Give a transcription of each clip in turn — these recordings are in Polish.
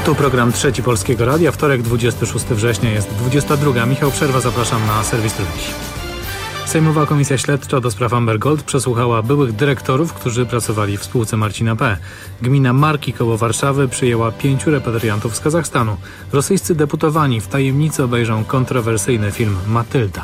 Tu program Trzeci Polskiego Radia. Wtorek, 26 września, jest 22. Michał Przerwa, zapraszam na serwis Trójki. Sejmowa Komisja Śledcza do spraw Amber Gold przesłuchała byłych dyrektorów, którzy pracowali w spółce Marcina P. Gmina Marki koło Warszawy przyjęła 5 repatriantów z Kazachstanu. Rosyjscy deputowani w tajemnicy obejrzą kontrowersyjny film Matylda.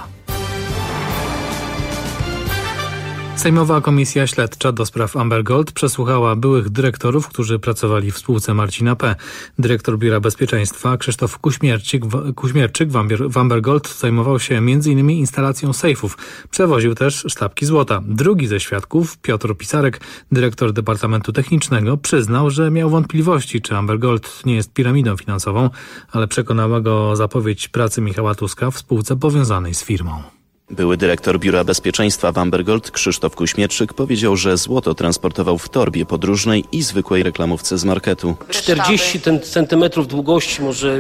Sejmowa Komisja Śledcza do spraw Amber Gold przesłuchała byłych dyrektorów, którzy pracowali w spółce Marcina P. Dyrektor Biura Bezpieczeństwa Krzysztof Kuśmierczyk w Amber Gold zajmował się m.in. instalacją sejfów. Przewoził też sztabki złota. Drugi ze świadków, Piotr Pisarek, dyrektor Departamentu Technicznego, przyznał, że miał wątpliwości, czy Amber Gold nie jest piramidą finansową, ale przekonała go zapowiedź pracy Michała Tuska w spółce powiązanej z firmą. Były dyrektor Biura Bezpieczeństwa w Amber Gold Krzysztof Kuśmierczyk powiedział, że złoto transportował w torbie podróżnej i zwykłej reklamówce z marketu. 40 centymetrów długości, może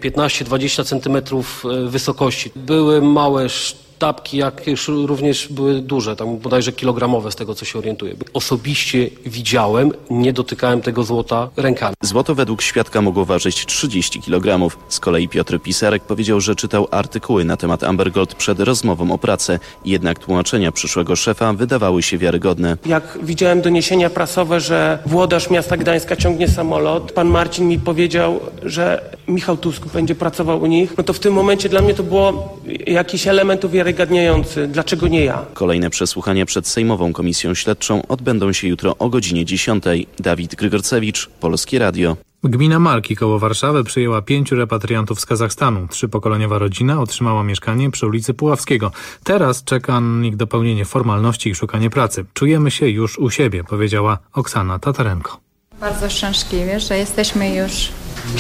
15-20 centymetrów wysokości. Były małe sztabki, jak również były duże, tam bodajże kilogramowe z tego, co się orientuję. Osobiście widziałem, nie dotykałem tego złota rękami. Złoto według świadka mogło ważyć 30 kg. Z kolei Piotr Pisarek powiedział, że czytał artykuły na temat Amber Gold przed rozmową o pracę. Jednak tłumaczenia przyszłego szefa wydawały się wiarygodne. Jak widziałem doniesienia prasowe, że włodarz miasta Gdańska ciągnie samolot, pan Marcin mi powiedział, że Michał Tusk będzie pracował u nich, no to w tym momencie dla mnie to było jakiś element uwiarygodniający. Dlaczego nie ja? Kolejne przesłuchania przed Sejmową Komisją Śledczą odbędą się jutro o godzinie 10. Dawid Grygorcewicz, Polskie Radio. Gmina Marki koło Warszawy przyjęła 5 repatriantów z Kazachstanu. 3-pokoleniowa rodzina otrzymała mieszkanie przy ulicy Puławskiego. Teraz czeka na nich dopełnienie formalności i szukanie pracy. Czujemy się już u siebie, powiedziała Oksana Tatarenko. Bardzo szczęśliwie, że jesteśmy już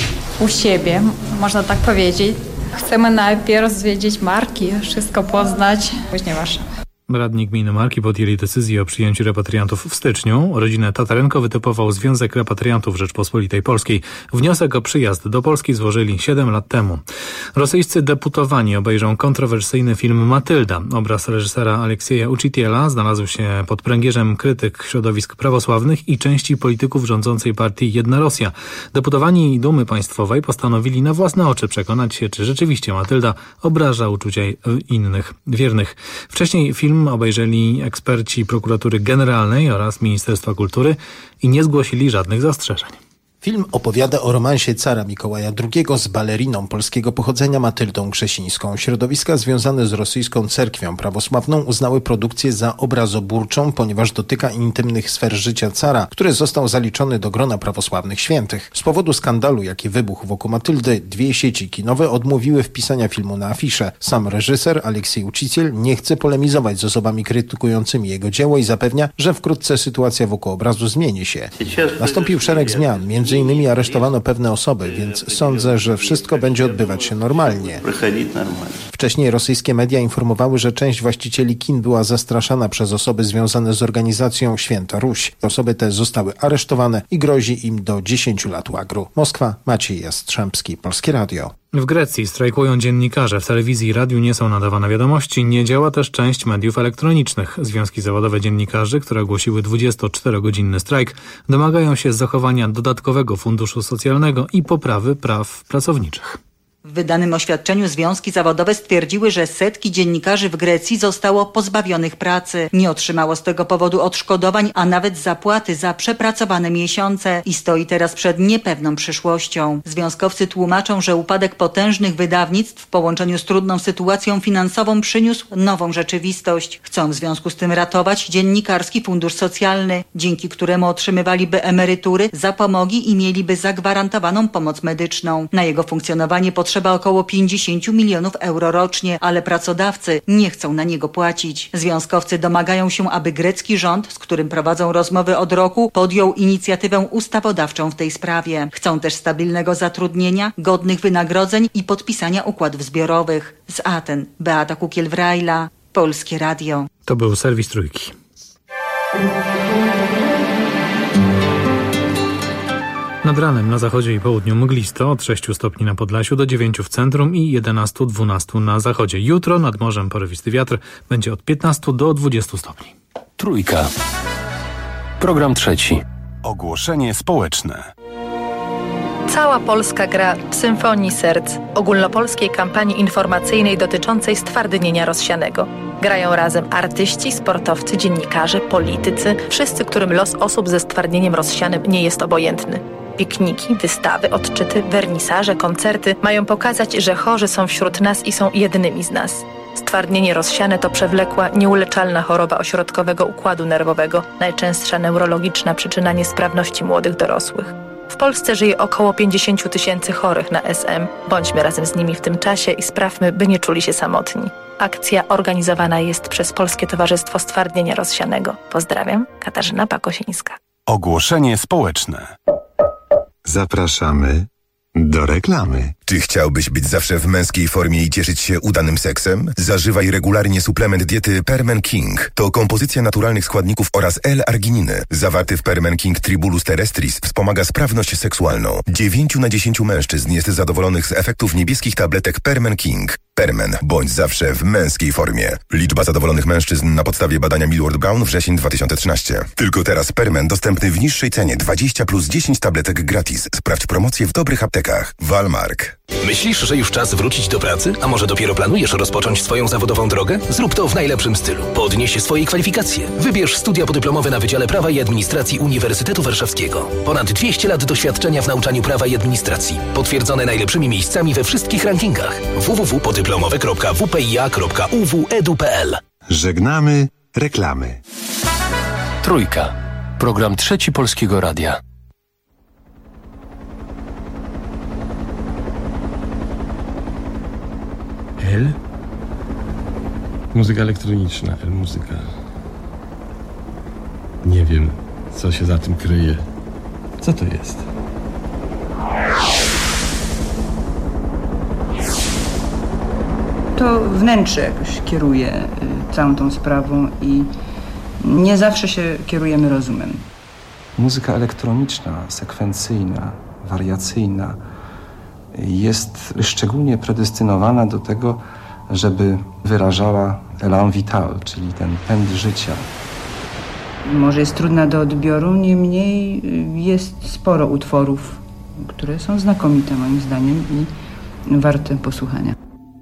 u siebie, można tak powiedzieć. Chcemy najpierw zwiedzić Marki, wszystko poznać, później Warszawę. Radni gminy Marki podjęli decyzję o przyjęciu repatriantów w styczniu. Rodzinę Tatarenko wytypował Związek Repatriantów Rzeczpospolitej Polskiej. Wniosek o przyjazd do Polski złożyli 7 lat temu. Rosyjscy deputowani obejrzą kontrowersyjny film Matylda. Obraz reżysera Aleksieja Uchitiela znalazł się pod pręgierzem krytyk środowisk prawosławnych i części polityków rządzącej partii Jedna Rosja. Deputowani Dumy Państwowej postanowili na własne oczy przekonać się, czy rzeczywiście Matylda obraża uczucia innych wiernych. Wcześniej film obejrzeli eksperci Prokuratury Generalnej oraz Ministerstwa Kultury i nie zgłosili żadnych zastrzeżeń. Film opowiada o romansie cara Mikołaja II z baleriną polskiego pochodzenia Matyldą Krzesińską. Środowiska związane z rosyjską cerkwią prawosławną uznały produkcję za obrazoburczą, ponieważ dotyka intymnych sfer życia cara, który został zaliczony do grona prawosławnych świętych. Z powodu skandalu, jaki wybuchł wokół Matyldy, 2 sieci kinowe odmówiły wpisania filmu na afiszę. Sam reżyser Aleksiej Uchitiel nie chce polemizować z osobami krytykującymi jego dzieło i zapewnia, że wkrótce sytuacja wokół obrazu zmieni się. Nastąpił szereg zmian, między innymi aresztowano pewne osoby, więc sądzę, że wszystko będzie odbywać się normalnie. Wcześniej rosyjskie media informowały, że część właścicieli kin była zastraszana przez osoby związane z organizacją Święta Ruś. Osoby te zostały aresztowane i grozi im do 10 lat łagru. Moskwa, Maciej Jastrzębski, Polskie Radio. W Grecji strajkują dziennikarze. W telewizji i radiu nie są nadawane wiadomości. Nie działa też część mediów elektronicznych. Związki zawodowe dziennikarzy, które ogłosiły 24-godzinny strajk, domagają się zachowania dodatkowego funduszu socjalnego i poprawy praw pracowniczych. W wydanym oświadczeniu związki zawodowe stwierdziły, że setki dziennikarzy w Grecji zostało pozbawionych pracy. Nie otrzymało z tego powodu odszkodowań, a nawet zapłaty za przepracowane miesiące i stoi teraz przed niepewną przyszłością. Związkowcy tłumaczą, że upadek potężnych wydawnictw w połączeniu z trudną sytuacją finansową przyniósł nową rzeczywistość. Chcą w związku z tym ratować dziennikarski fundusz socjalny, dzięki któremu otrzymywaliby emerytury, zapomogi i mieliby zagwarantowaną pomoc medyczną. Na jego funkcjonowanie potrzeba około 50 milionów euro rocznie, ale pracodawcy nie chcą na niego płacić. Związkowcy domagają się, aby grecki rząd, z którym prowadzą rozmowy od roku, podjął inicjatywę ustawodawczą w tej sprawie. Chcą też stabilnego zatrudnienia, godnych wynagrodzeń i podpisania układów zbiorowych. Z Aten, Beata Kukiel-Wrajla, Polskie Radio. To był serwis Trójki. Nad ranem na zachodzie i południu mglisto, od 6 stopni na Podlasiu do 9 w centrum i 11-12 na zachodzie. Jutro nad morzem porywisty wiatr, będzie od 15 do 20 stopni. Trójka. Program trzeci. Ogłoszenie społeczne. Cała Polska gra w Symfonii Serc, ogólnopolskiej kampanii informacyjnej dotyczącej stwardnienia rozsianego. Grają razem artyści, sportowcy, dziennikarze, politycy, wszyscy, którym los osób ze stwardnieniem rozsianym nie jest obojętny. Pikniki, wystawy, odczyty, wernisaże, koncerty mają pokazać, że chorzy są wśród nas i są jednymi z nas. Stwardnienie rozsiane to przewlekła, nieuleczalna choroba ośrodkowego układu nerwowego, najczęstsza neurologiczna przyczyna niesprawności młodych dorosłych. W Polsce żyje około 50 000 chorych na SM. Bądźmy razem z nimi w tym czasie i sprawmy, by nie czuli się samotni. Akcja organizowana jest przez Polskie Towarzystwo Stwardnienia Rozsianego. Pozdrawiam, Katarzyna Pakosińska. Ogłoszenie społeczne. Zapraszamy do reklamy. Czy chciałbyś być zawsze w męskiej formie i cieszyć się udanym seksem? Zażywaj regularnie suplement diety Permen King. To kompozycja naturalnych składników oraz L-argininy. Zawarty w Permen King Tribulus terrestris wspomaga sprawność seksualną. 9 na 10 mężczyzn jest zadowolonych z efektów niebieskich tabletek Permen King. Permen. Bądź zawsze w męskiej formie. Liczba zadowolonych mężczyzn na podstawie badania Millward Brown wrzesień 2013. Tylko teraz Permen dostępny w niższej cenie 20 plus 10 tabletek gratis. Sprawdź promocję w dobrych aptekach. Walmark. Myślisz, że już czas wrócić do pracy? A może dopiero planujesz rozpocząć swoją zawodową drogę? Zrób to w najlepszym stylu. Podnieś swoje kwalifikacje. Wybierz studia podyplomowe na Wydziale Prawa i Administracji Uniwersytetu Warszawskiego. Ponad 200 lat doświadczenia w nauczaniu prawa i administracji. Potwierdzone najlepszymi miejscami we wszystkich rankingach. www.podyplomowe.wpia.uw.edu.pl. Żegnamy reklamy. Trójka. Program Trzeci Polskiego Radia. L? Muzyka elektroniczna, L-muzyka. Nie wiem, co się za tym kryje. Co to jest? To wnętrze jakoś kieruje całą tą sprawą i nie zawsze się kierujemy rozumem. Muzyka elektroniczna, sekwencyjna, wariacyjna jest szczególnie predestynowana do tego, żeby wyrażała élan vital, czyli ten pęd życia. Może jest trudna do odbioru, niemniej jest sporo utworów, które są znakomite moim zdaniem i warte posłuchania.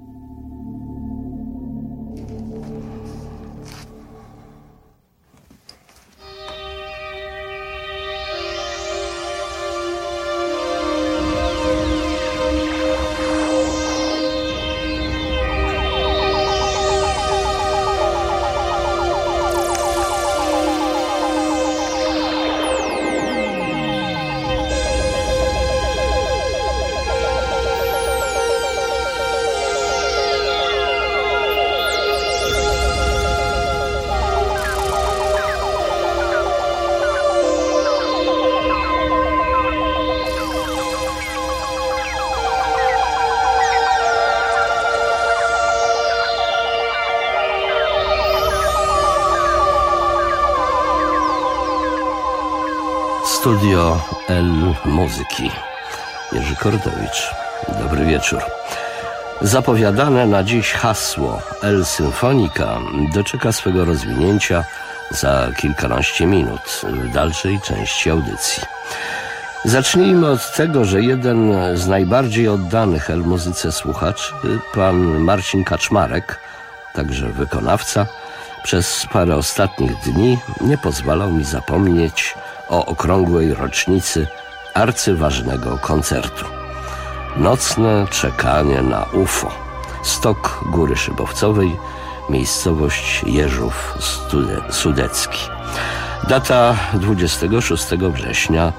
Studio L Muzyki. Jerzy Kordowicz. Dobry wieczór. Zapowiadane na dziś hasło L Symfonika doczeka swego rozwinięcia za kilkanaście minut w dalszej części audycji. Zacznijmy od tego, że jeden z najbardziej oddanych L muzyce słuchaczy, pan Marcin Kaczmarek, także wykonawca, przez parę ostatnich dni nie pozwalał mi zapomnieć o okrągłej rocznicy arcyważnego koncertu. Nocne czekanie na UFO. Stok Góry Szybowcowej, miejscowość Jeżów Sudecki. Data 26 września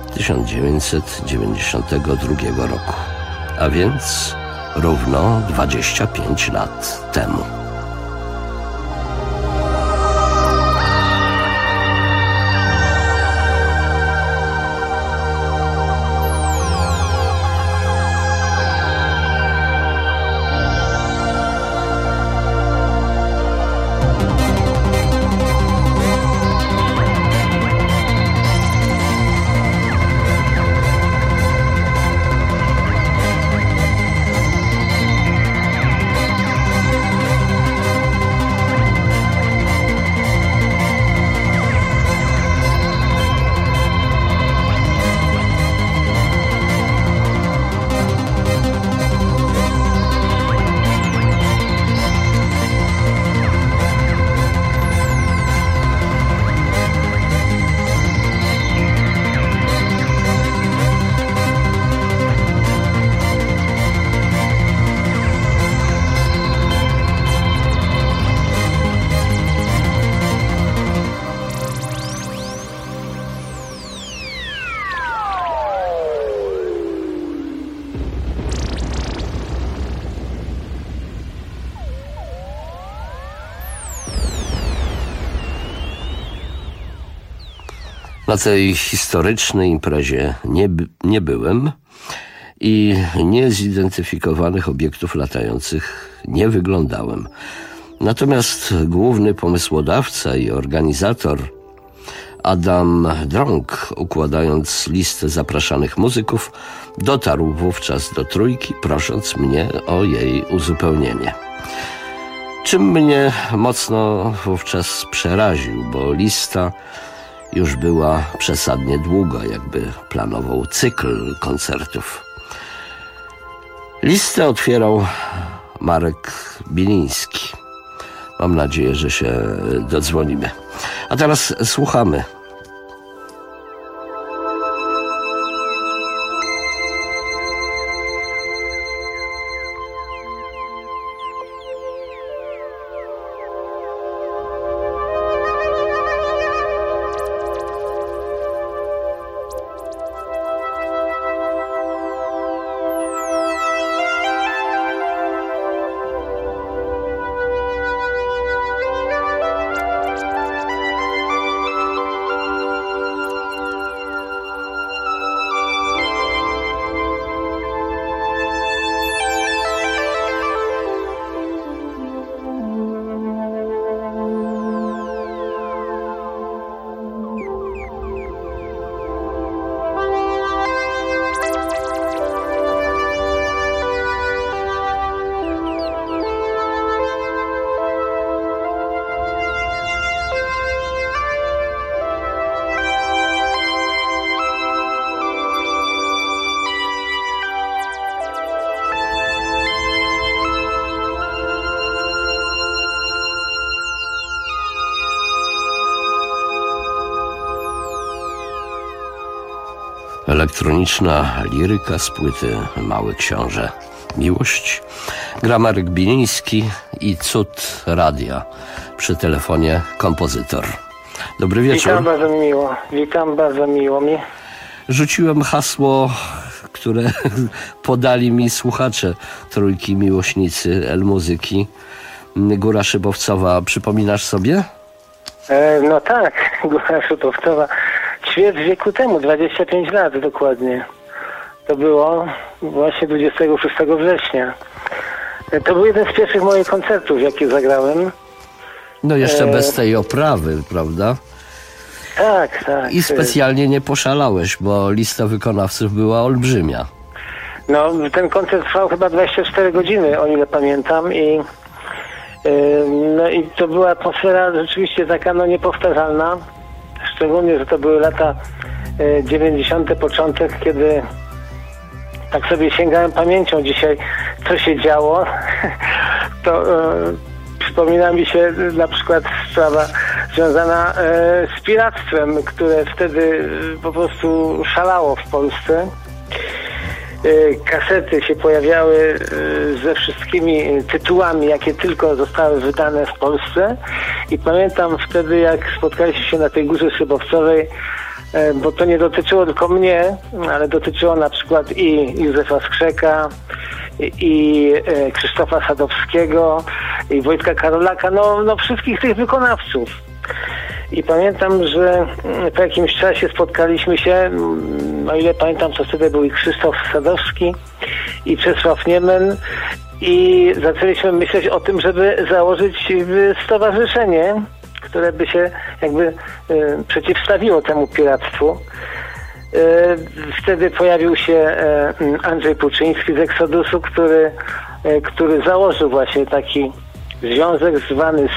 1992 roku, a więc równo 25 lat temu. Na tej historycznej imprezie nie byłem i niezidentyfikowanych obiektów latających nie wyglądałem. Natomiast główny pomysłodawca i organizator Adam Drąg, układając listę zapraszanych muzyków, dotarł wówczas do Trójki, prosząc mnie o jej uzupełnienie. Czym mnie mocno wówczas przeraził, bo lista już była przesadnie długa, jakby planował cykl koncertów. Listę otwierał Marek Biliński. Mam nadzieję, że się dodzwonimy. A teraz słuchamy. Elektroniczna liryka z płyty Mały Książę. Miłość. Gra Marek Biliński i cud radia. Przy telefonie kompozytor. Dobry wieczór. Witam bardzo miło mi. Rzuciłem hasło, które podali mi słuchacze Trójki, miłośnicy L-Muzyki. Góra Szybowcowa, przypominasz sobie? No tak, Góra Szybowcowa. Ćwierć wieku temu, 25 lat dokładnie. To było właśnie 26 września. To był jeden z pierwszych moich koncertów, jakie zagrałem. No jeszcze bez tej oprawy, prawda? Tak, tak. I specjalnie nie poszalałeś, bo lista wykonawców była olbrzymia. No, ten koncert trwał chyba 24 godziny, o ile pamiętam. No i to była atmosfera rzeczywiście taka niepowtarzalna. Szczególnie, że to były lata 90. początek, kiedy tak sobie sięgałem pamięcią dzisiaj, co się działo. To przypomina mi się na przykład sprawa związana z piractwem, które wtedy po prostu szalało w Polsce. Kasety się pojawiały ze wszystkimi tytułami, jakie tylko zostały wydane w Polsce. I pamiętam wtedy, jak spotkaliśmy się na tej Górze Szybowcowej, bo to nie dotyczyło tylko mnie, ale dotyczyło na przykład i Józefa Skrzeka, i Krzysztofa Sadowskiego, i Wojtka Karolaka, no wszystkich tych wykonawców. I pamiętam, że po jakimś czasie spotkaliśmy się, o ile pamiętam, to wtedy był i Krzysztof Sadowski, i Czesław Niemen, i zaczęliśmy myśleć o tym, żeby założyć stowarzyszenie, które by się jakby przeciwstawiło temu piractwu. Wtedy pojawił się Andrzej Puczyński z Exodusu, który założył właśnie taki związek zwany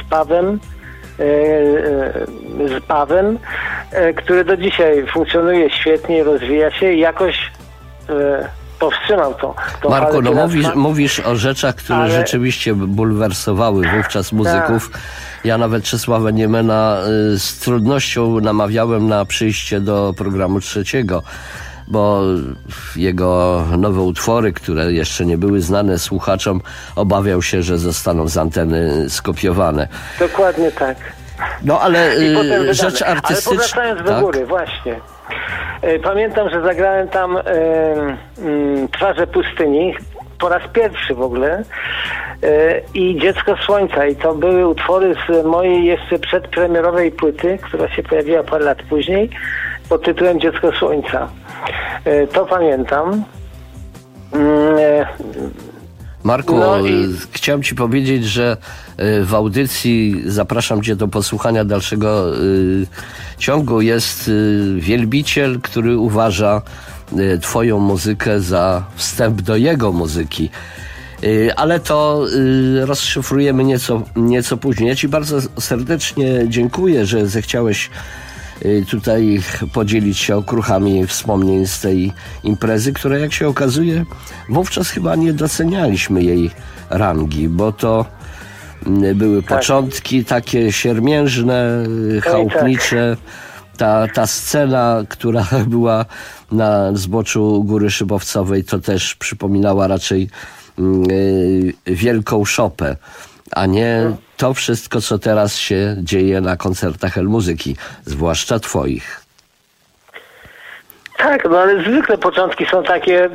Spawem, który do dzisiaj funkcjonuje świetnie, rozwija się i jakoś powstrzymał to. Marku, no mówisz o rzeczach, które rzeczywiście bulwersowały wówczas muzyków. Tak. Ja nawet Czesława Niemena z trudnością namawiałem na przyjście do programu trzeciego, bo jego nowe utwory, które jeszcze nie były znane słuchaczom, obawiał się, że zostaną z anteny skopiowane. Dokładnie tak. No ale rzecz artystyczna... Ale powracając do góry, właśnie. Pamiętam, że zagrałem tam Twarze pustyni po raz pierwszy w ogóle i Dziecko Słońca, i to były utwory z mojej jeszcze przedpremierowej płyty, która się pojawiła parę lat później, pod tytułem Dziecko Słońca. To pamiętam. Marku, chciałem Ci powiedzieć, że w audycji, zapraszam Cię do posłuchania dalszego ciągu, jest wielbiciel, który uważa Twoją muzykę za wstęp do jego muzyki. Ale to rozszyfrujemy nieco później. Ja Ci bardzo serdecznie dziękuję, że zechciałeś tutaj podzielić się okruchami wspomnień z tej imprezy, która, jak się okazuje, wówczas chyba nie docenialiśmy jej rangi, bo to były początki takie siermiężne, chałupnicze. Ta scena, która była na zboczu Góry Szybowcowej, to też przypominała raczej wielką szopę, a nie to wszystko, co teraz się dzieje na koncertach El-Muzyki, zwłaszcza Twoich. Tak, no ale zwykle początki są takie,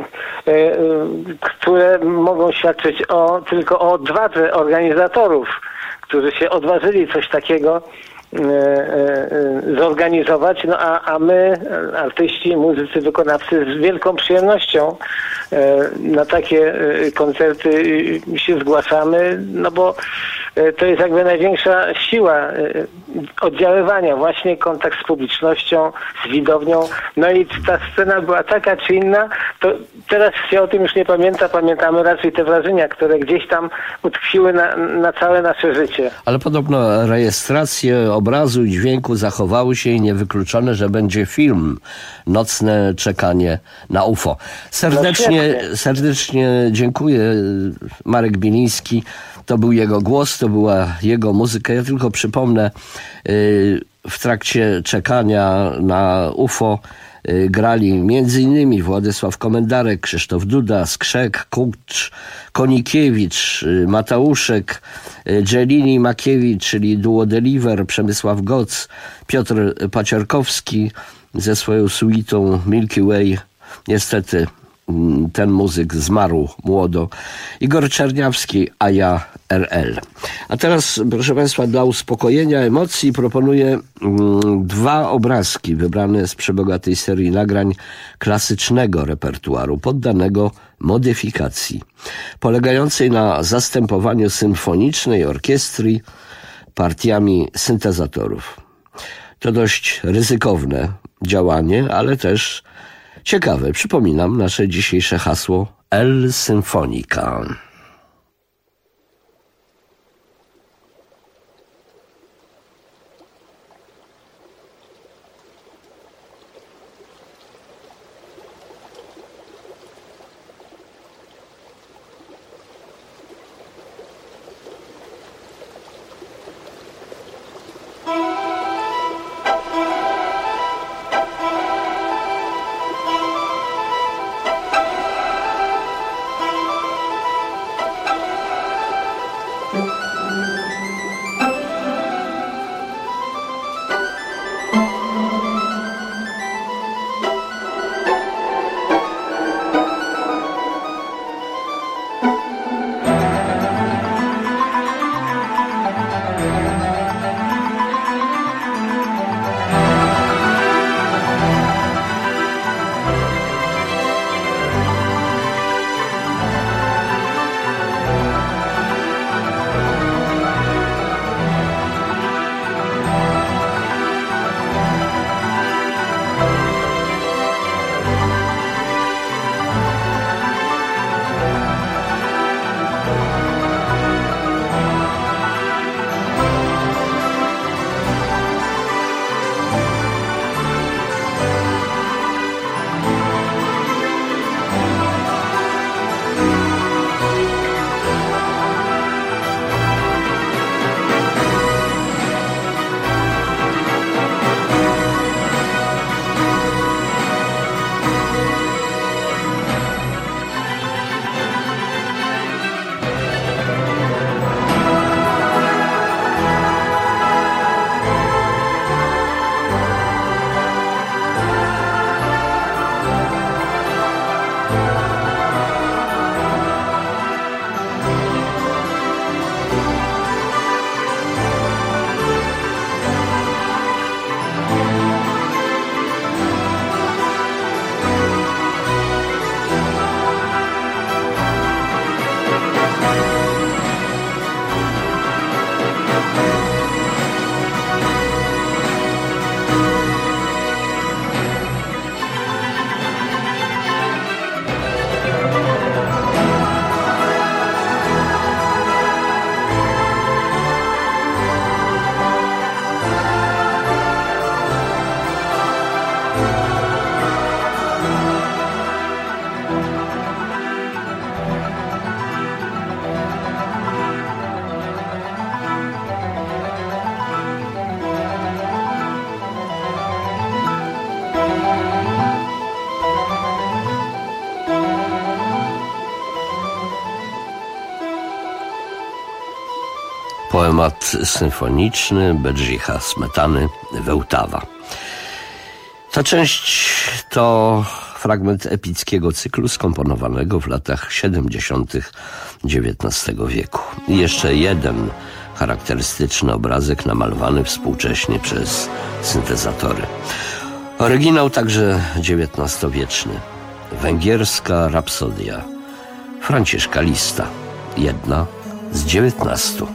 które mogą świadczyć tylko o odwadze organizatorów, którzy się odważyli coś takiego zorganizować, no a my, artyści, muzycy, wykonawcy, z wielką przyjemnością na takie koncerty się zgłaszamy, no bo to jest jakby największa siła oddziaływania, właśnie kontakt z publicznością, z widownią. No i ta scena była taka czy inna, to teraz się o tym już nie pamięta, pamiętamy raczej te wrażenia, które gdzieś tam utkwiły na całe nasze życie. Ale podobno rejestracje obrazu i dźwięku zachowały się i niewykluczone, że będzie film Nocne czekanie na UFO. Serdecznie dziękuję. Marek Biliński. To był jego głos, to była jego muzyka. Ja tylko przypomnę, w trakcie czekania na UFO grali m.in. Władysław Komendarek, Krzysztof Duda, Skrzek, Kucz, Konikiewicz, Mateuszek, Dżelini Makiewicz, czyli Duo Deliver, Przemysław Goc, Piotr Paciorkowski ze swoją suitą Milky Way. Niestety ten muzyk zmarł młodo. Igor Czerniawski, a ja RL. A teraz, proszę Państwa, dla uspokojenia emocji proponuję dwa obrazki wybrane z przebogatej serii nagrań klasycznego repertuaru, poddanego modyfikacji, polegającej na zastępowaniu symfonicznej orkiestry partiami syntezatorów. To dość ryzykowne działanie, ale też ciekawe. Przypominam nasze dzisiejsze hasło El Symfonica. Poemat symfoniczny Bedrzycha Smetany Wełtawa. Ta część to fragment epickiego cyklu skomponowanego w latach 70. XIX wieku. I jeszcze jeden charakterystyczny obrazek namalowany współcześnie przez syntezatory. Oryginał także XIX-wieczny. Węgierska rapsodia Franciszka Lista. Jedna z 19.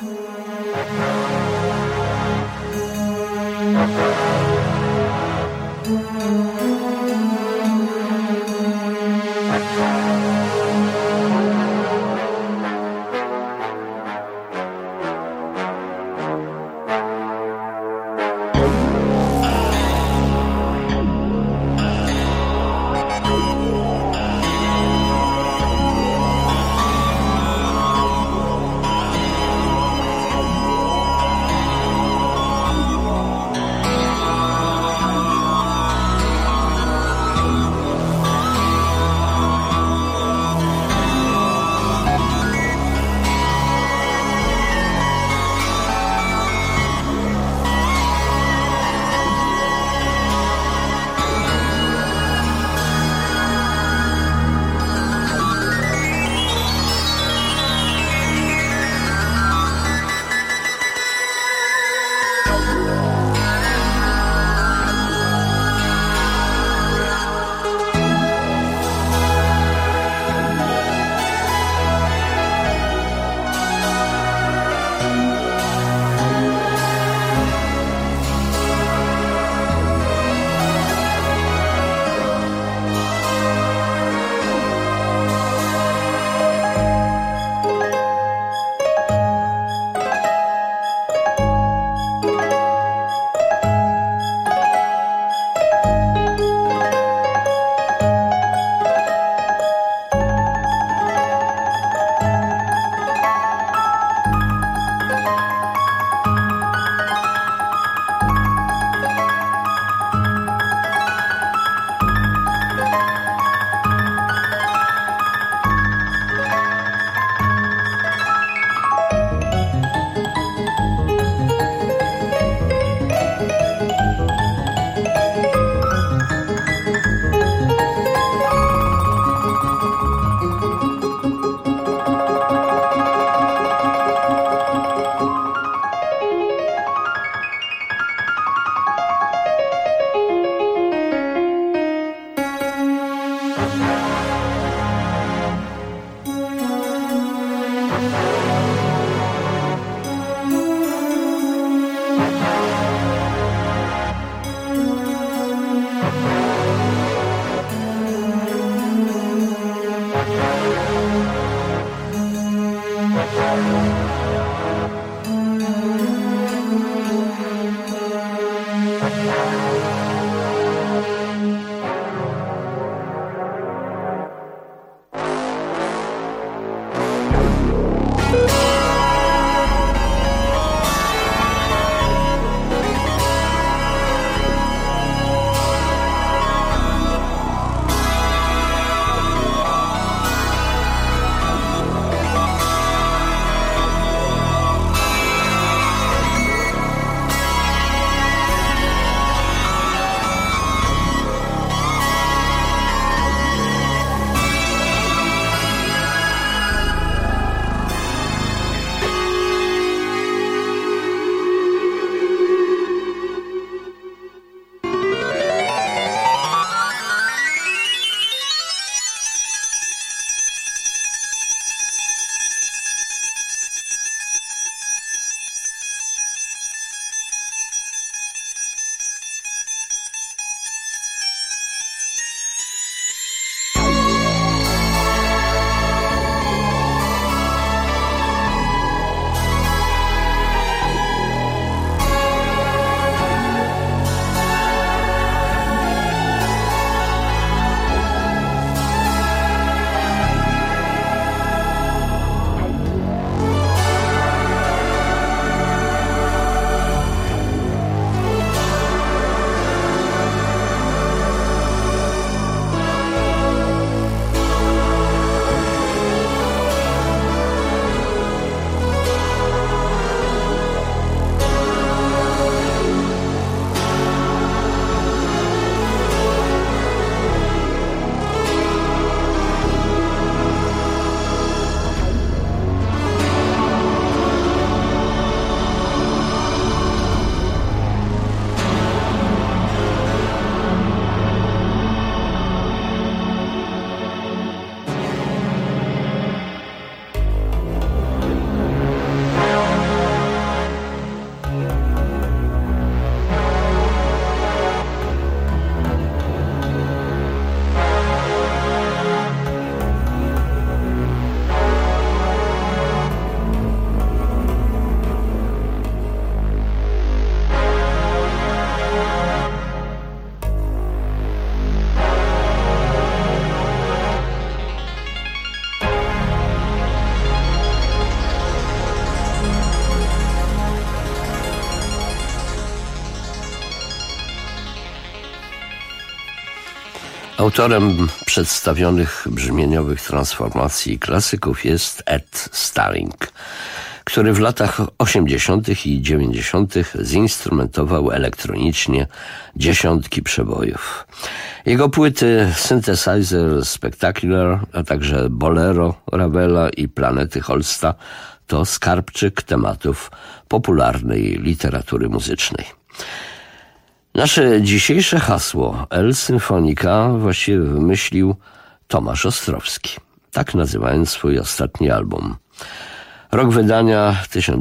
Autorem przedstawionych brzmieniowych transformacji klasyków jest Ed Starling, który w latach 80. i 90. zinstrumentował elektronicznie dziesiątki przebojów. Jego płyty Synthesizer Spectacular, a także Bolero Ravela i Planety Holsta to skarbczyk tematów popularnej literatury muzycznej. Nasze dzisiejsze hasło El Symfonika właściwie wymyślił Tomasz Ostrowski, tak nazywając swój ostatni album. Rok wydania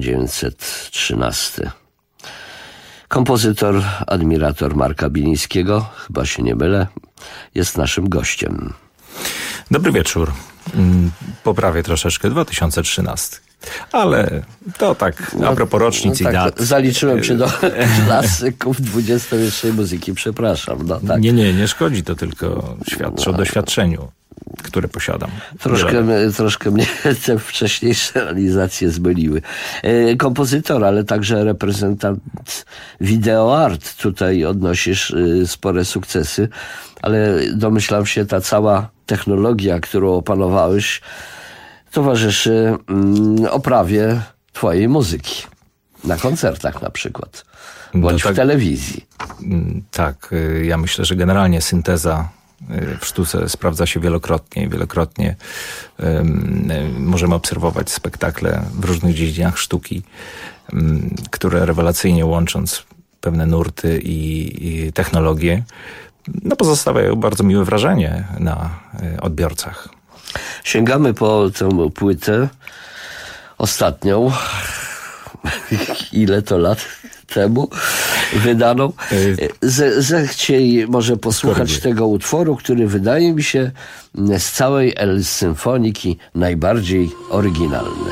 1913. Kompozytor, admirator Marka Bilińskiego, chyba się nie mylę, jest naszym gościem. Dobry wieczór. Poprawię troszeczkę, 2013. Ale to tak a propos rocznic i dat. Zaliczyłem się do klasyków XX-wiecznej muzyki, przepraszam. No, tak. Nie szkodzi, to tylko świadczy o doświadczeniu, które posiadam. Troszkę mnie te wcześniejsze realizacje zmyliły. Kompozytor, ale także reprezentant video art. Tutaj odnosisz spore sukcesy, ale domyślam się, ta cała technologia, którą opanowałeś, towarzyszy oprawie twojej muzyki. Na koncertach na przykład. Bądź w telewizji. Tak, ja myślę, że generalnie synteza w sztuce sprawdza się wielokrotnie i wielokrotnie możemy obserwować spektakle w różnych dziedzinach sztuki, które rewelacyjnie łącząc pewne nurty i technologie, pozostawiają bardzo miłe wrażenie na odbiorcach. Sięgamy po tę płytę ostatnią, ile to lat temu wydaną. Zechciej może posłuchać tego utworu, który wydaje mi się z całej El Symfoniki najbardziej oryginalny.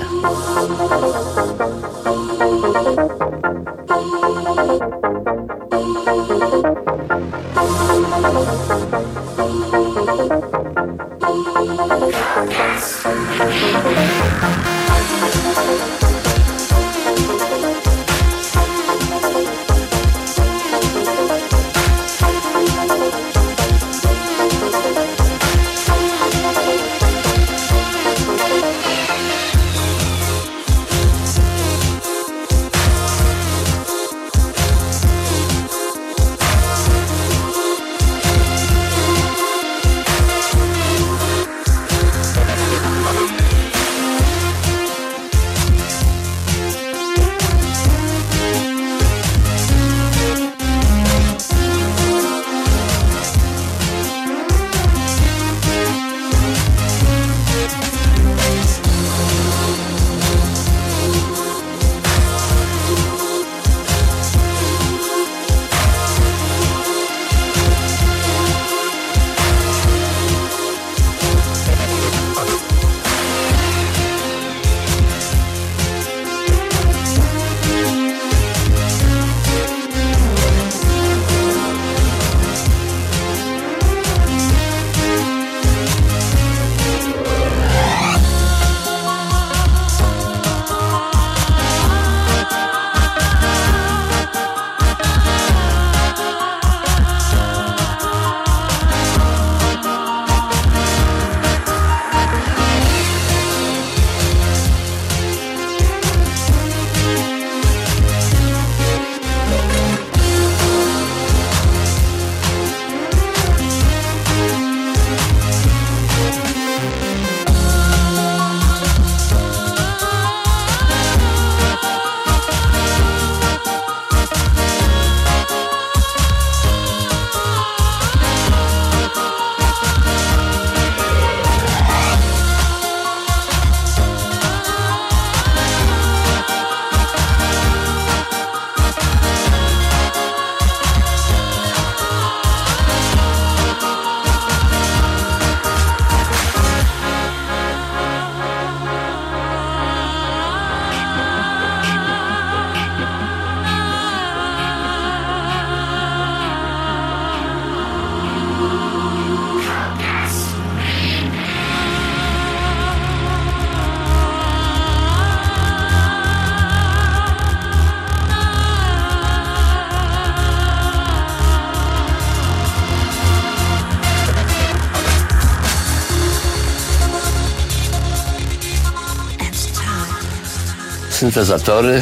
syntezatory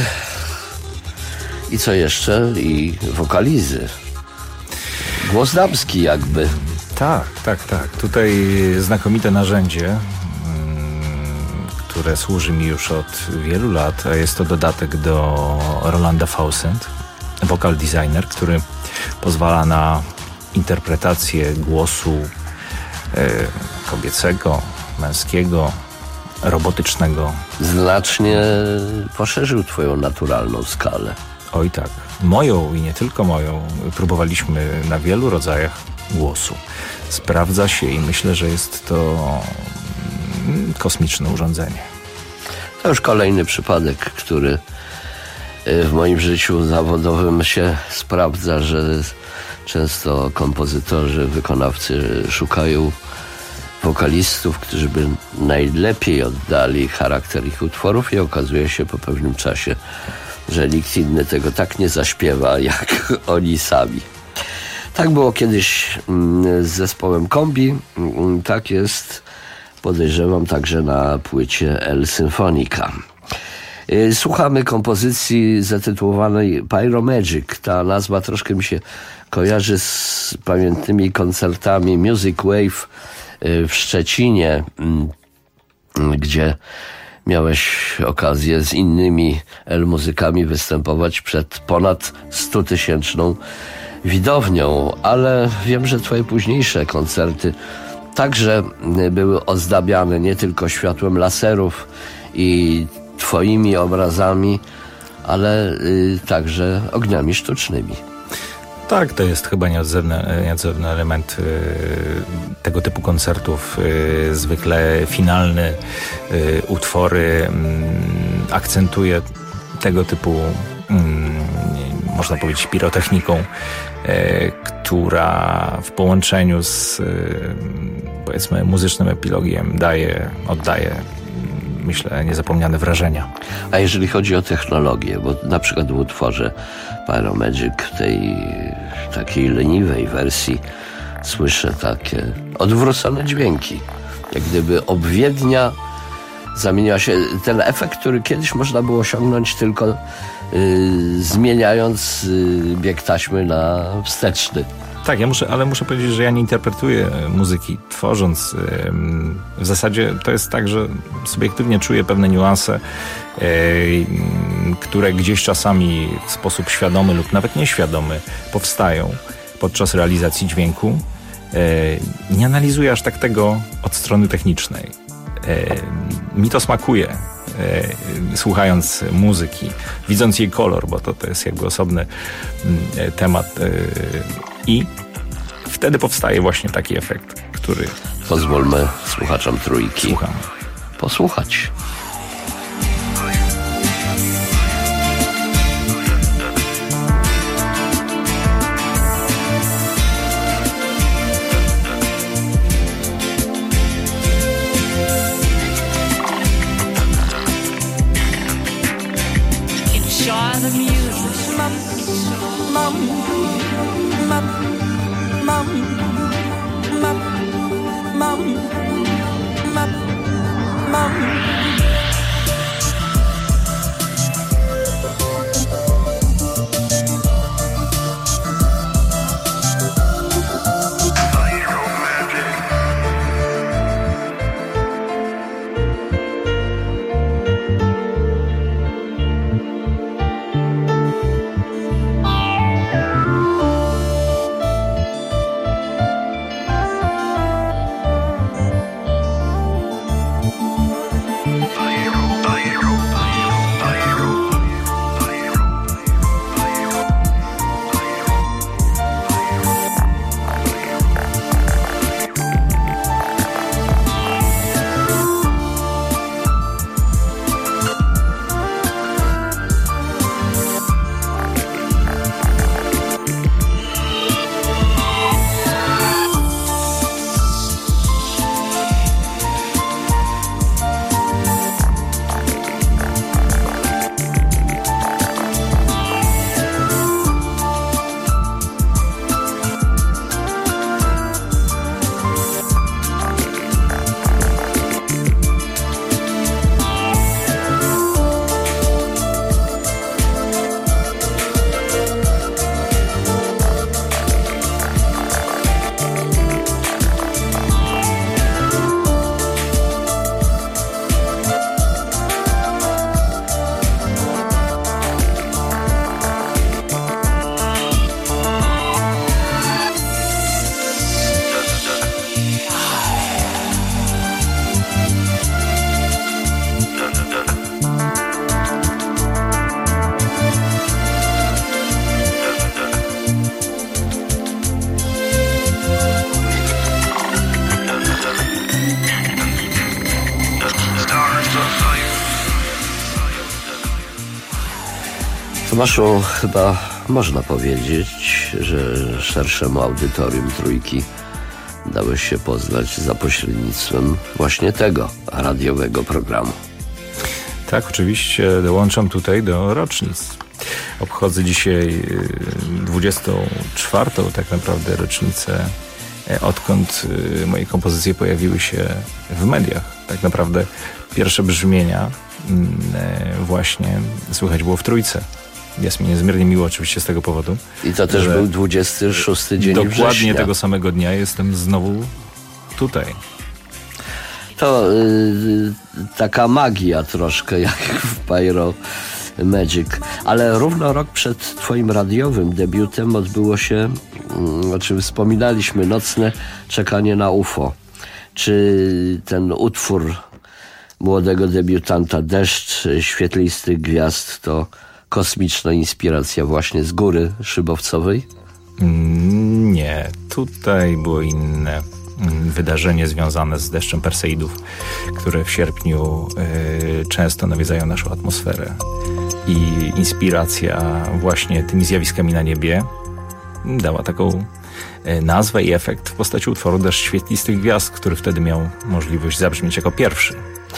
i co jeszcze? I wokalizy. Głos damski jakby. Tak. Tutaj znakomite narzędzie, które służy mi już od wielu lat, a jest to dodatek do Rolanda Faucent, vocal designer, który pozwala na interpretację głosu kobiecego, męskiego, robotycznego. Znacznie poszerzył twoją naturalną skalę. Oj tak. Moją i nie tylko moją. Próbowaliśmy na wielu rodzajach głosu. Sprawdza się i myślę, że jest to kosmiczne urządzenie. To już kolejny przypadek, który w moim życiu zawodowym się sprawdza, że często kompozytorzy, wykonawcy szukają wokalistów, którzy by najlepiej oddali charakter ich utworów i okazuje się po pewnym czasie, że nikt inny tego tak nie zaśpiewa jak oni sami. Tak było kiedyś z zespołem Kombi, tak jest, podejrzewam, także na płycie El Sinfonica. Słuchamy kompozycji zatytułowanej Pyromagic. Ta nazwa troszkę mi się kojarzy z pamiętnymi koncertami Music Wave w Szczecinie, gdzie miałeś okazję z innymi muzykami występować przed ponad 100-tysięczną widownią, ale wiem, że twoje późniejsze koncerty także były ozdabiane nie tylko światłem laserów i twoimi obrazami, ale także ogniami sztucznymi. Tak, to jest chyba nieodzowny element tego typu koncertów. Zwykle finalne utwory akcentuje tego typu, można powiedzieć, pirotechniką, która w połączeniu z, powiedzmy, muzycznym epilogiem oddaje, myślę, niezapomniane wrażenia. A jeżeli chodzi o technologię, bo na przykład w utworze Pyromagic, w tej takiej leniwej wersji, słyszę takie odwrócone dźwięki. Jak gdyby obwiednia zamieniła się, ten efekt, który kiedyś można było osiągnąć tylko zmieniając bieg taśmy na wsteczny. Tak, ale muszę powiedzieć, że ja nie interpretuję muzyki tworząc. W zasadzie to jest tak, że subiektywnie czuję pewne niuanse, które gdzieś czasami w sposób świadomy lub nawet nieświadomy powstają podczas realizacji dźwięku. Nie analizuję aż tak tego od strony technicznej. Mi to smakuje, słuchając muzyki, widząc jej kolor, bo to jest jakby osobny temat. I wtedy powstaje właśnie taki efekt, który... Pozwólmy słuchaczom Trójki posłuchać. Mom. Tomaszu, chyba można powiedzieć, że szerszemu audytorium Trójki dałeś się poznać za pośrednictwem właśnie tego radiowego programu. Tak, oczywiście dołączam tutaj do rocznic. Obchodzę dzisiaj 24. tak naprawdę rocznicę, odkąd moje kompozycje pojawiły się w mediach. Tak naprawdę pierwsze brzmienia właśnie słychać było w Trójce. Jest mi niezmiernie miło oczywiście z tego powodu. I to też był 26 dzień dokładnie września. Dokładnie tego samego dnia jestem znowu tutaj. To taka magia troszkę jak w Pyro Magic. Ale równo rok przed twoim radiowym debiutem odbyło się, o czym wspominaliśmy, nocne czekanie na UFO. Czy ten utwór młodego debiutanta Deszcz świetlistych gwiazd to kosmiczna inspiracja właśnie z góry szybowcowej? Nie, tutaj było inne wydarzenie związane z deszczem Perseidów, które w sierpniu często nawiedzają naszą atmosferę. I inspiracja właśnie tymi zjawiskami na niebie dała taką nazwę i efekt w postaci utworu Deszcz świetlistych gwiazd, który wtedy miał możliwość zabrzmieć jako pierwszy.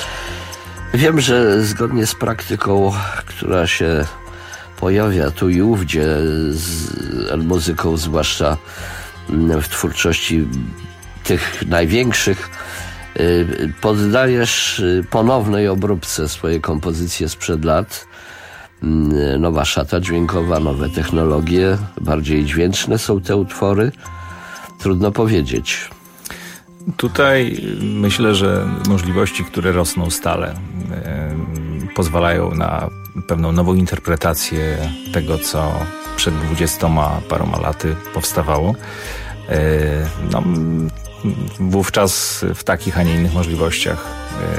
Wiem, że zgodnie z praktyką, która się pojawia tu i ówdzie z muzyką, zwłaszcza w twórczości tych największych, poddajesz ponownej obróbce swoje kompozycje sprzed lat. Nowa szata dźwiękowa, nowe technologie, bardziej dźwięczne są te utwory. Trudno powiedzieć. Tutaj myślę, że możliwości, które rosną stale, pozwalają na pewną nową interpretację tego, co przed 20 paroma laty powstawało. No, wówczas w takich, a nie innych możliwościach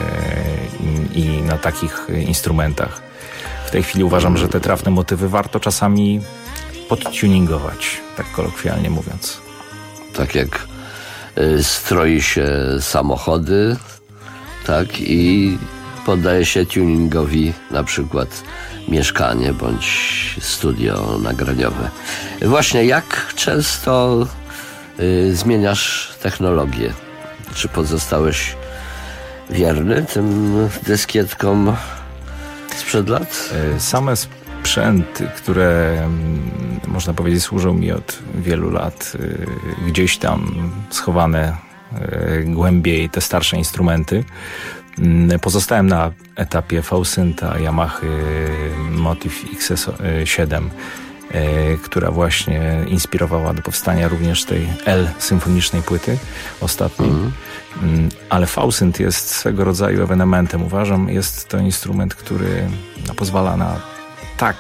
i na takich instrumentach. W tej chwili uważam, że te trafne motywy warto czasami podtuningować, tak kolokwialnie mówiąc. Tak jak stroi się samochody, tak, i poddaje się tuningowi na przykład mieszkanie bądź studio nagraniowe. Właśnie jak często zmieniasz technologię? Czy pozostałeś wierny tym dyskietkom sprzed lat? Same sprzęty, które można powiedzieć służą mi od wielu lat, gdzieś tam schowane głębiej, te starsze instrumenty. Pozostałem na etapie V-Synta Yamaha Motiv XS7, która właśnie inspirowała do powstania również tej L-symfonicznej płyty ostatniej. Ale V-Synt jest swego rodzaju ewenementem. Uważam, jest to instrument, który pozwala na tak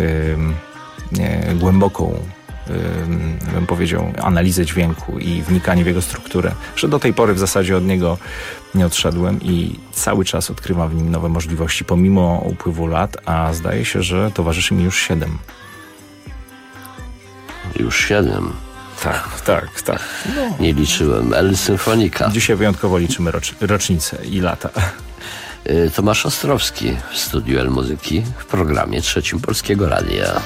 głęboką, bym powiedział, analizę dźwięku i wnikanie w jego strukturę, że do tej pory w zasadzie od niego nie odszedłem i cały czas odkrywam w nim nowe możliwości, pomimo upływu lat, a zdaje się, że towarzyszy mi już 7. Już 7? Tak. No. Nie liczyłem. L-symfonika. Dzisiaj wyjątkowo liczymy rocznice i lata. Tomasz Ostrowski w studiu L-Muzyki w programie Trzecim Polskiego Radia.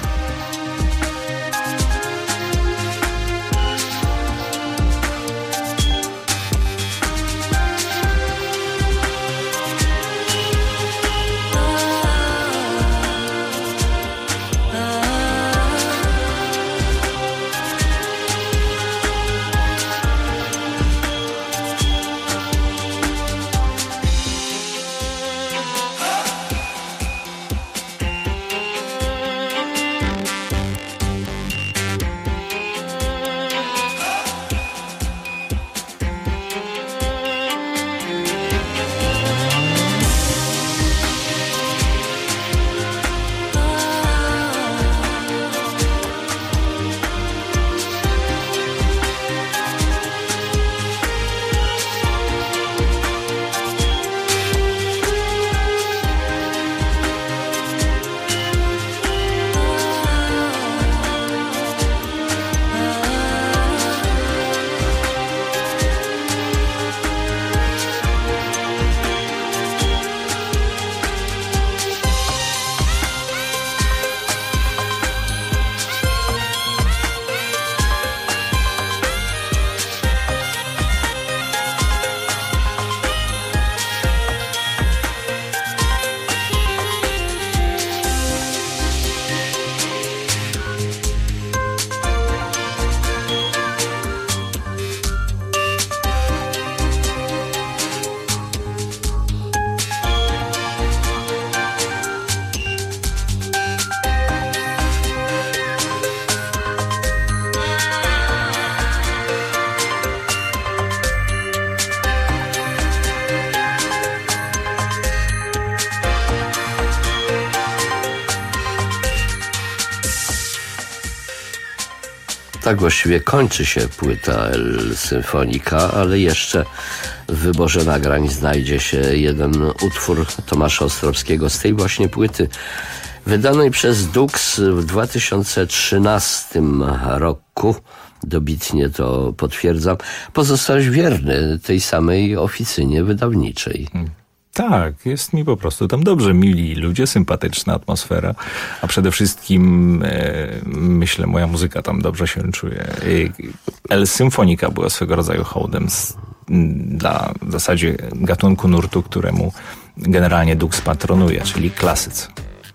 Tak właściwie kończy się płyta El Symfonika, ale jeszcze w wyborze nagrań znajdzie się jeden utwór Tomasza Ostrowskiego z tej właśnie płyty, wydanej przez Dux w 2013 roku. Dobitnie to potwierdzam. Pozostałeś wierny tej samej oficynie wydawniczej. Tak, jest mi po prostu tam dobrze, mili ludzie, sympatyczna atmosfera, a przede wszystkim myślę, moja muzyka tam dobrze się czuje. El Symfonika była swego rodzaju hołdem dla w zasadzie gatunku nurtu, któremu generalnie Dux patronuje, czyli klasycy.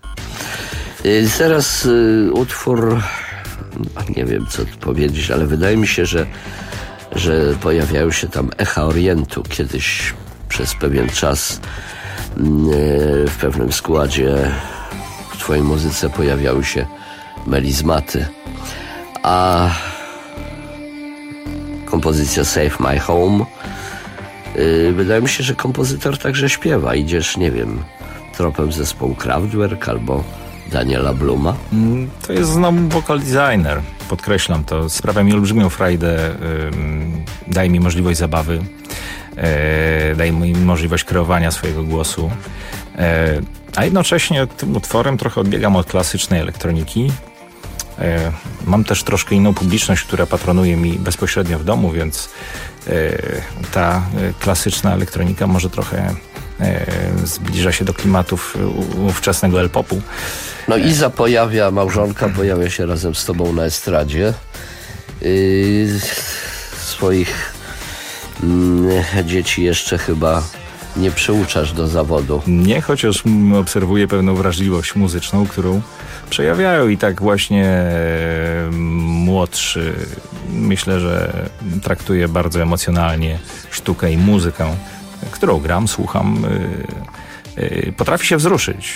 Teraz utwór, nie wiem co tu powiedzieć, ale wydaje mi się, że pojawiają się tam echa Orientu. Kiedyś przez pewien czas w pewnym składzie w twojej muzyce pojawiały się melizmaty, a kompozycja Save My Home, wydaje mi się, że kompozytor także śpiewa. Idziesz, nie wiem, tropem zespołu Kraftwerk albo Daniela Bluma? To jest znowu vocal designer, podkreślam to. Sprawia mi olbrzymią frajdę, daje mi możliwość zabawy, daje mi możliwość kreowania swojego głosu, a jednocześnie tym utworem trochę odbiegam od klasycznej elektroniki. Mam też troszkę inną publiczność, która patronuje mi bezpośrednio w domu, więc ta klasyczna elektronika może trochę zbliża się do klimatów ówczesnego L-popu. No Iza małżonka pojawia się razem z tobą na estradzie. Swoich dzieci jeszcze chyba nie przyuczasz do zawodu. Nie, chociaż obserwuję pewną wrażliwość muzyczną, którą przejawiają i tak właśnie młodszy, myślę, że traktuje bardzo emocjonalnie sztukę i muzykę, którą gram, słucham, potrafi się wzruszyć.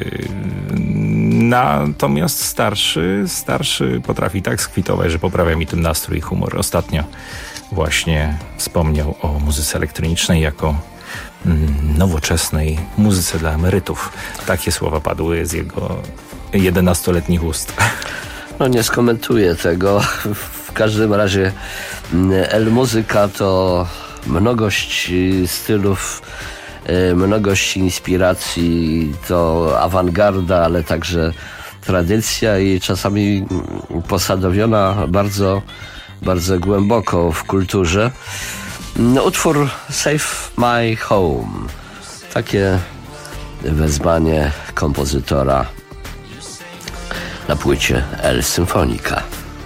Natomiast starszy potrafi tak skwitować, że poprawia mi tym nastrój i humor. Ostatnio właśnie wspomniał o muzyce elektronicznej jako nowoczesnej muzyce dla emerytów. Takie słowa padły z jego 11-letnich ust. No nie skomentuję tego. W każdym razie L-muzyka to mnogość stylów, mnogość inspiracji, to awangarda, ale także tradycja i czasami posadowiona bardzo, bardzo głęboko w kulturze. Utwór Save My Home. Takie wezwanie kompozytora na płycie El Symfonika.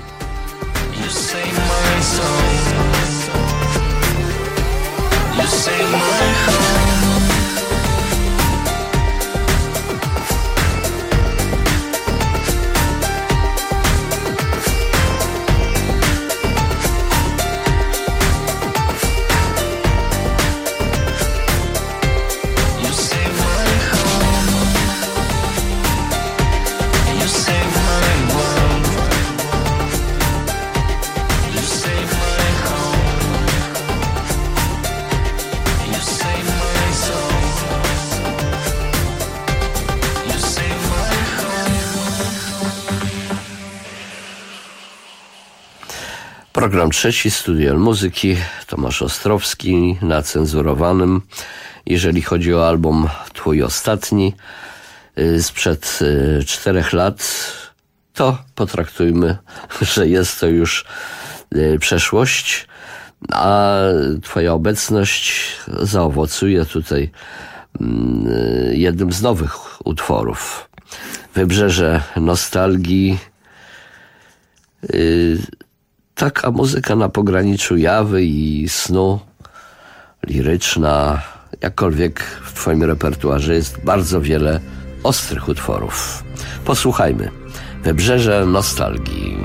Program trzeci, Studio Muzyki, Tomasz Ostrowski na cenzurowanym. Jeżeli chodzi o album Twój Ostatni sprzed 4 lat, to potraktujmy, że jest to już przeszłość, a twoja obecność zaowocuje tutaj jednym z nowych utworów. Wybrzeże nostalgii, taka muzyka na pograniczu jawy i snu, liryczna, jakkolwiek w twoim repertuarze jest bardzo wiele ostrych utworów. Posłuchajmy. Wybrzeże nostalgii.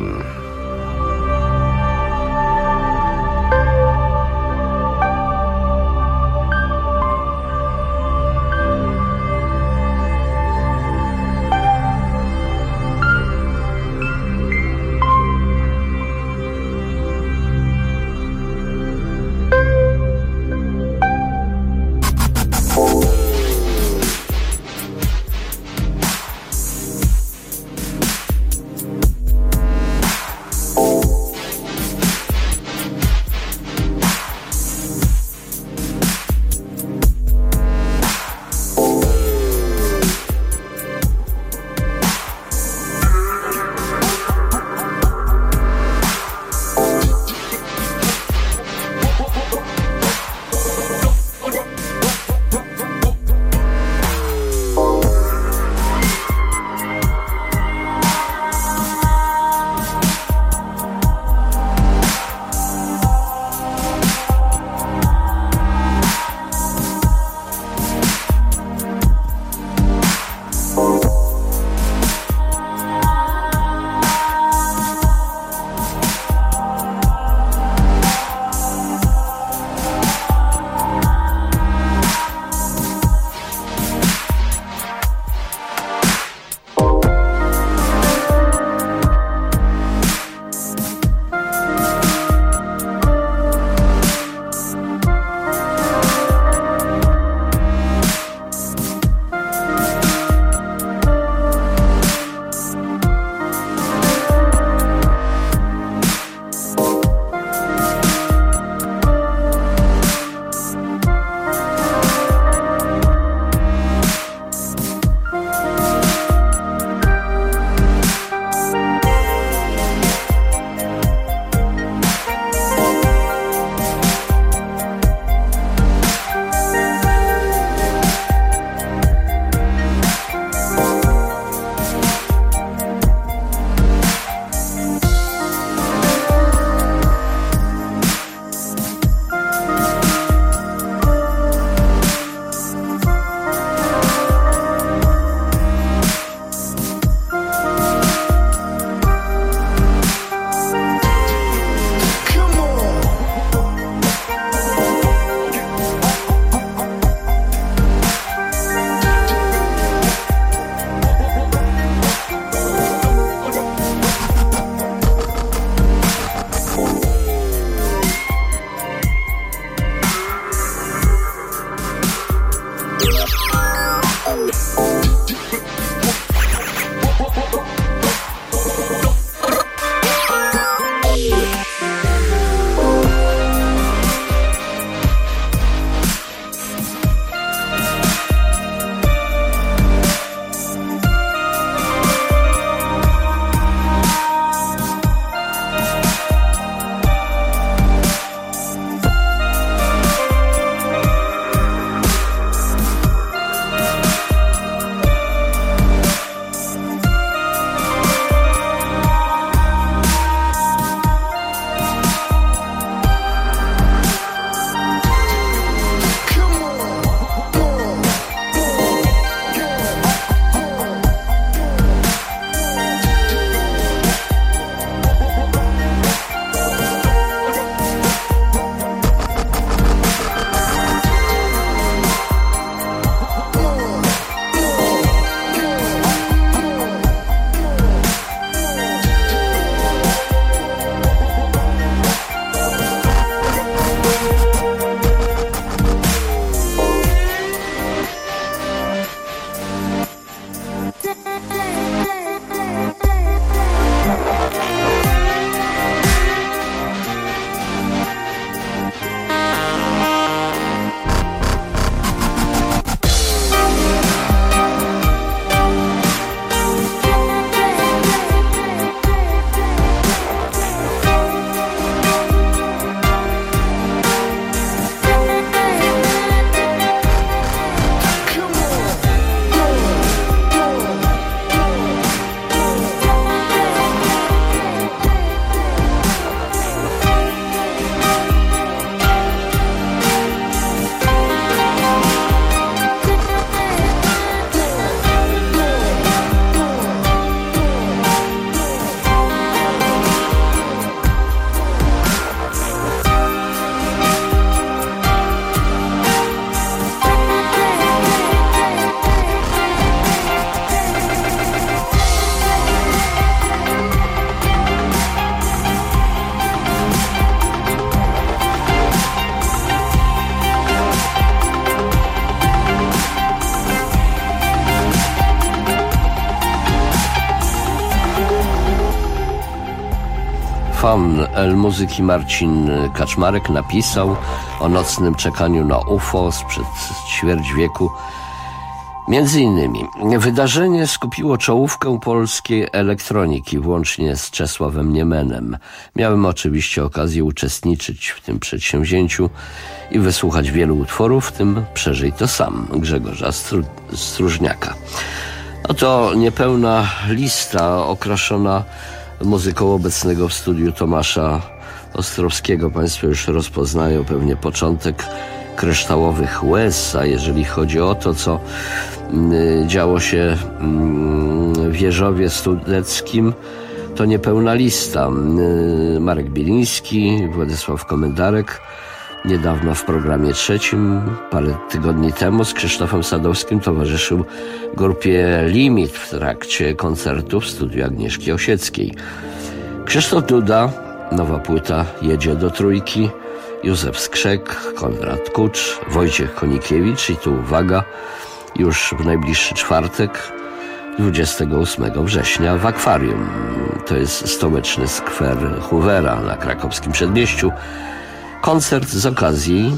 Fan muzyki Marcin Kaczmarek napisał o nocnym czekaniu na UFO sprzed ćwierć wieku. Między innymi wydarzenie skupiło czołówkę polskiej elektroniki, włącznie z Czesławem Niemenem. Miałem oczywiście okazję uczestniczyć w tym przedsięwzięciu i wysłuchać wielu utworów, w tym Przeżyj to sam Grzegorza Stróżniaka. Oto niepełna lista okraszona muzyką obecnego w studiu Tomasza Ostrowskiego. Państwo już rozpoznają pewnie początek Kryształowych Łez, a jeżeli chodzi o to, co działo się w Jeżowie Studeckim, to niepełna lista. Marek Biliński, Władysław Komendarek, niedawno w programie trzecim, parę tygodni temu z Krzysztofem Sadowskim towarzyszył grupie Limit w trakcie koncertu w studiu Agnieszki Osieckiej. Krzysztof Duda, nowa płyta jedzie do Trójki, Józef Skrzek, Konrad Kucz, Wojciech Konikiewicz i tu uwaga, już w najbliższy czwartek, 28 września w Akwarium. To jest stołeczny skwer Hoovera na krakowskim Przedmieściu. Koncert z okazji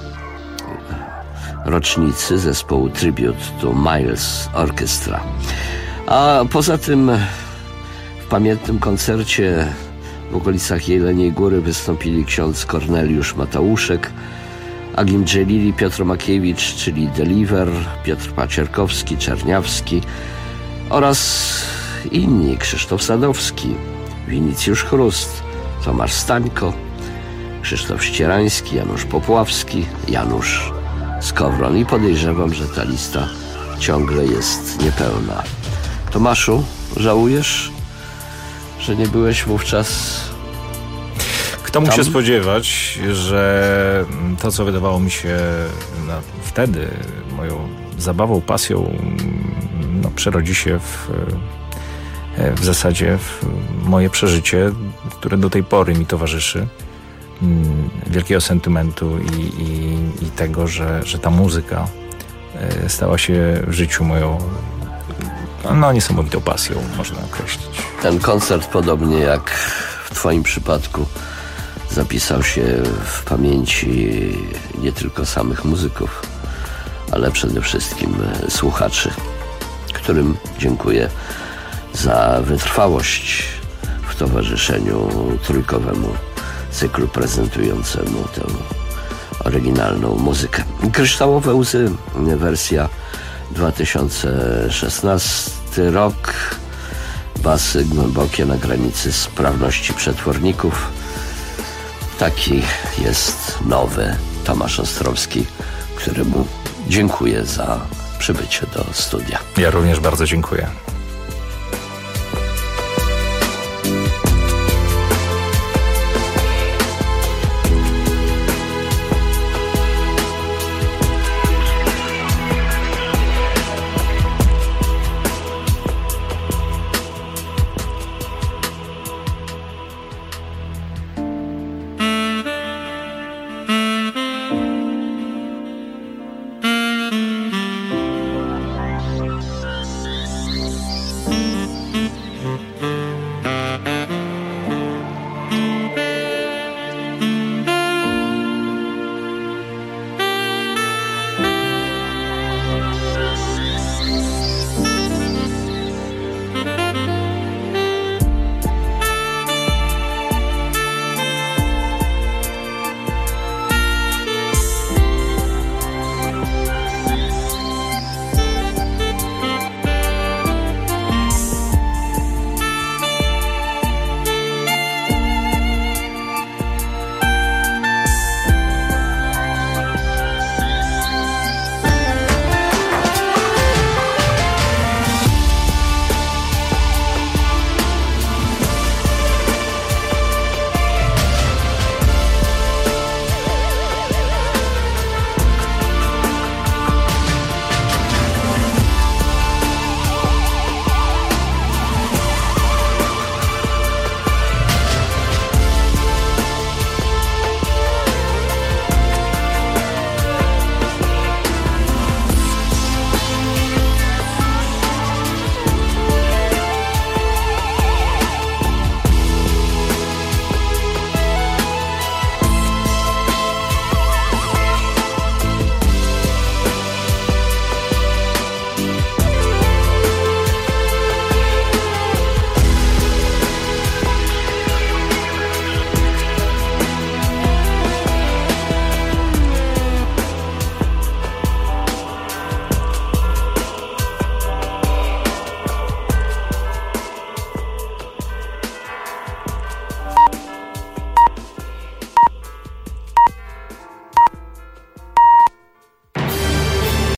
rocznicy zespołu Tribute to Miles Orchestra. A poza tym w pamiętnym koncercie w okolicach Jeleniej Góry wystąpili ksiądz Korneliusz Mateuszek, Agim Dżelili, Piotr Makiewicz, czyli Deliver, Piotr Pacierkowski, Czerniawski oraz inni, Krzysztof Sadowski, Winicjusz Chrust, Tomasz Stańko, Krzysztof Ścierański, Janusz Popławski, Janusz Skowron i podejrzewam, że ta lista ciągle jest niepełna. Tomaszu, żałujesz, że nie byłeś wówczas Kto mógł się spodziewać, że to, co wydawało mi się wtedy moją zabawą, pasją, przerodzi się w zasadzie w moje przeżycie, które do tej pory mi towarzyszy. Wielkiego sentymentu i tego, że ta muzyka stała się w życiu moją niesamowitą pasją, można określić. Ten koncert, podobnie jak w twoim przypadku, zapisał się w pamięci nie tylko samych muzyków, ale przede wszystkim słuchaczy, którym dziękuję za wytrwałość w towarzyszeniu trójkowemu cyklu prezentującemu tę oryginalną muzykę. Kryształowe Łzy, wersja 2016 rok, basy głębokie na granicy sprawności przetworników. Taki jest nowy Tomasz Ostrowski, któremu dziękuję za przybycie do studia. Ja również bardzo dziękuję.